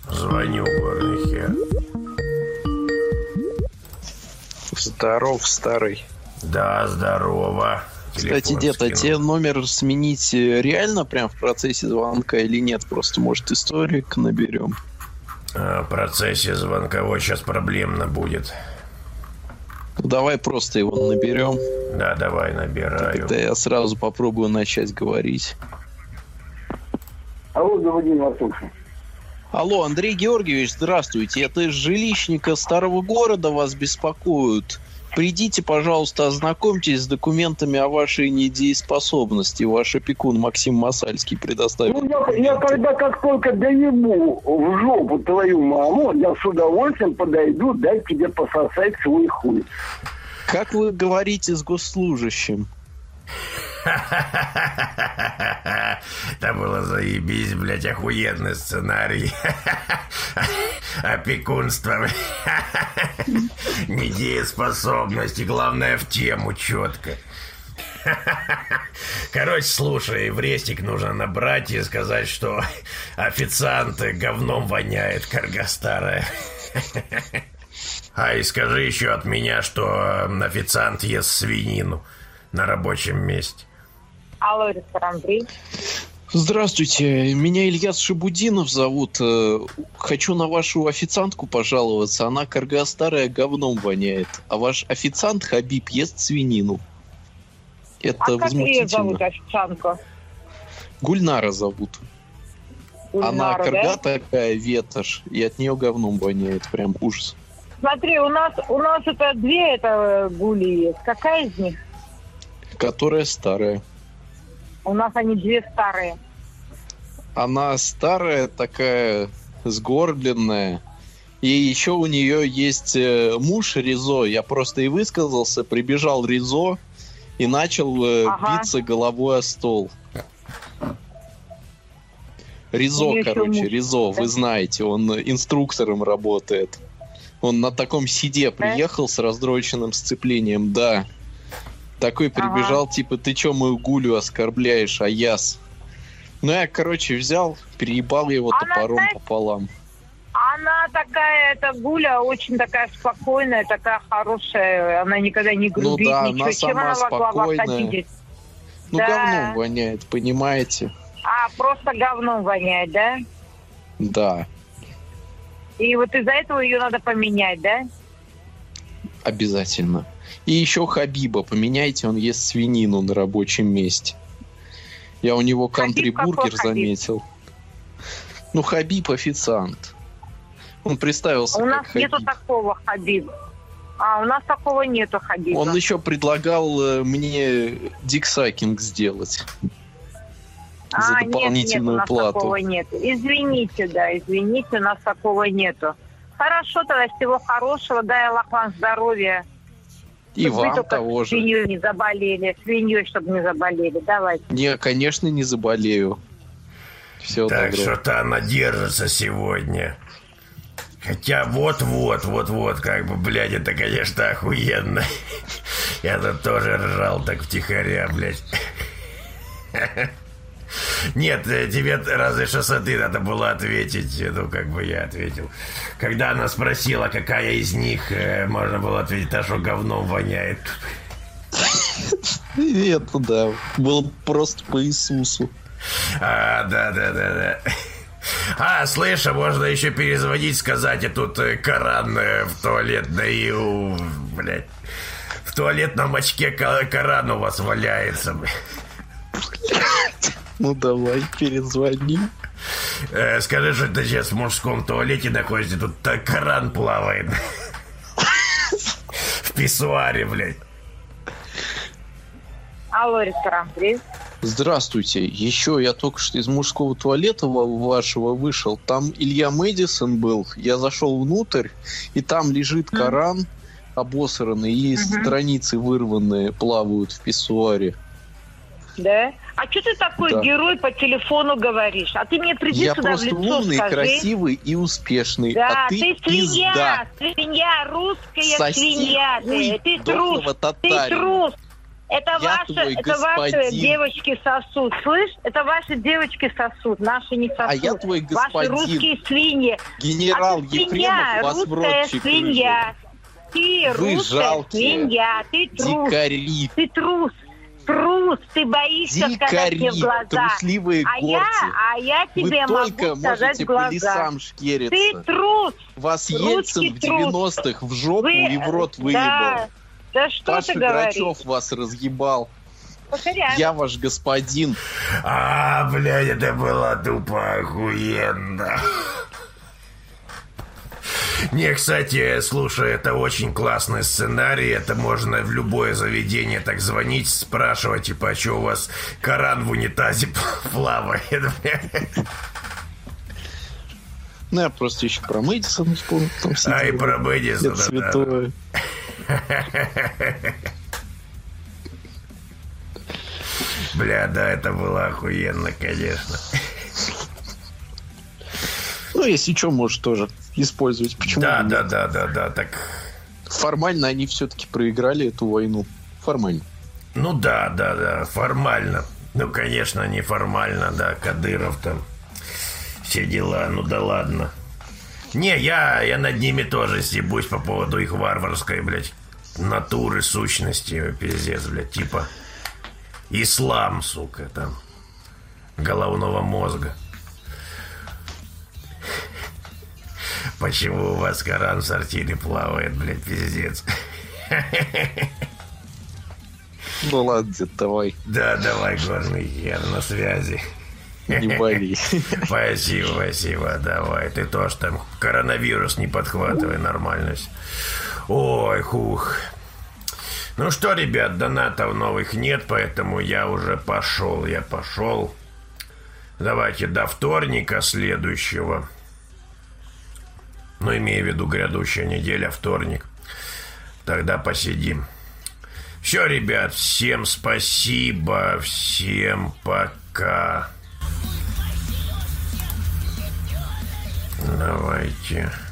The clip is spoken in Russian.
Звоню, горный хер. Здоров, старый. Да, здорово. Кстати, дед, а тебе номер сменить реально прям в процессе звонка или нет? Просто, может, историк наберем? В процессе звонка вот сейчас проблемно будет. Давай просто его наберем. Да, давай, набираю. Тогда я сразу попробую начать говорить. Алло, господин Артуша. Алло, Андрей Георгиевич, здравствуйте. Это из жилищника Старого Города вас беспокоят. Придите, пожалуйста, ознакомьтесь с документами о вашей недееспособности. Ваш опекун Максим Масальский предоставил. Я когда как только доебу в жопу твою маму, я с удовольствием подойду дать тебе пососать свой хуй. Как вы говорите с госслужащим? Это было заебись, блядь, охуенный сценарий. Опекунство. Недееспособность. И главное, в тему четко. Короче, слушай, в рестик нужно набрать и сказать, что официант говном воняет, карга старая. А и скажи еще от меня, что официант ест свинину на рабочем месте. Алло, ресторан Андрей. Здравствуйте, меня Ильяс Шабудинов зовут. Хочу на вашу официантку пожаловаться. Она карга старая, говном воняет. А ваш официант Хабиб ест свинину. Это возмутительно. Как ее зовут, официантку? Гульнара зовут. Гульнара, она карга да? такая, ветошь, и от нее говном воняет. Прям ужас. Смотри, у нас это две гули есть. Какая из них? Которая старая. У нас они две старые. Она старая, такая сгорбленная. И еще у нее есть муж Ризо. Я просто и высказался. Прибежал Ризо и начал биться головой о стол. Ризо, короче, Ризо, да? Вы знаете, он инструктором работает. Он на таком седе приехал с раздроченным сцеплением, да. Такой прибежал, типа, ты чё мою гулю оскорбляешь, аяс? Ну, я, короче, взял, переебал его топором пополам. Она такая, эта гуля, очень такая спокойная, такая хорошая. Она никогда не грубит, ну, да, ничего. она Чем сама она могла вас обидеть? Ну, да. Говном воняет, понимаете? Просто говном воняет, да? Да. И вот из-за этого ее надо поменять, да? Обязательно. И еще Хабиба поменяйте, он ест свинину на рабочем месте. Я у него кантри-бургер заметил. Ну, Хабиб официант. Он представился как Хабиб. У нас нету такого Хабиба. У нас такого нету Хабиба. Он еще предлагал мне диксакинг сделать. За дополнительную плату. Нет, у нас такого нет. Извините, у нас такого нету. Хорошо, тогда всего хорошего, дай Аллах вам здоровья. И чтобы вам того же. Свиньей не чтобы не заболели. Давайте. Не, конечно, не заболею. Все так, добро. что-то она держится сегодня. Хотя вот, как бы, блядь, это, конечно, охуенно. Я-то тоже ржал так втихаря, блядь. Нет, тебе разве что сады надо было ответить. Ну, как бы я ответил. Когда она спросила, какая из них, можно было ответить, та, что говном воняет. Нет, да. Было просто по Иисусу. Да. Слышь, можно еще перезвонить, сказать, и тут Коран в туалетной, блядь. В туалетном очке Коран у вас валяется, блядь. Ну давай, перезвони. Скажи, что ты сейчас в мужском туалете находишься, тут Коран плавает. В писсуаре, блядь. Алло, ресторан, привет. Здравствуйте. Еще я только что из мужского туалета вашего вышел. Там Илья Мэдисон был. Я зашел внутрь, и там лежит Коран обосранный, и страницы вырванные плавают в писсуаре. Да? А что ты такой герой по телефону говоришь? А ты мне приди я сюда в лицо просто умный, скажи. красивый и успешный. Да, а ты свинья, русская Соси свинья. Ты трус, татарина. ты трус. Это ваши девочки сосут. Слышь, это ваши девочки сосут, наши не сосут. А я твой господин. Ваши русские свиньи. Генерал Ефремов вас в рот свинья. Ты вы русская жалкие свинья. Ты трус. Дикари. Ты трус. Трус. Ты боишься сказать мне в глаза. Трусливые горцы. А я тебе могу сказать в глаза. По лесам шкериться. Ты трус. Вас Ельцин в 90-х в жопу и в рот выебал. Да что Паша ты говоришь? Грачев вас разъебал. Повторяю. Я ваш господин. Блядь, это было тупо охуенно. Не, кстати, слушай, это очень классный сценарий. Это можно в любое заведение так звонить, спрашивать, типа, а что у вас Коран в унитазе плавает? Ну, я просто еще про Мэдисон вспомнил. И про Мэдисон, да. Святое. Бля, да, это было охуенно, конечно. Ну, если что, можешь тоже использовать. Почему? Да, так. Формально они все-таки проиграли эту войну. Формально. Ну да, формально. Ну, конечно, не формально, да, Кадыров там. Все дела, ну да ладно. Не, я над ними тоже стебусь по поводу их варварской, блядь, натуры, сущности, пиздец, блядь, типа ислам, сука, там, головного мозга. Почему у вас Коран в сортире плавает, блядь, пиздец? Ну ладно, дед, давай. Да, давай, горный хер, на связи. Не болей. Спасибо, давай. Ты тоже там коронавирус не подхватывай, нормально. Ой, хух. Ну что, ребят, донатов новых нет, поэтому я уже пошел. Давайте до вторника следующего. Ну, имею в виду грядущая неделя, вторник. Тогда посидим. Все, ребят, всем спасибо, всем пока. Давайте.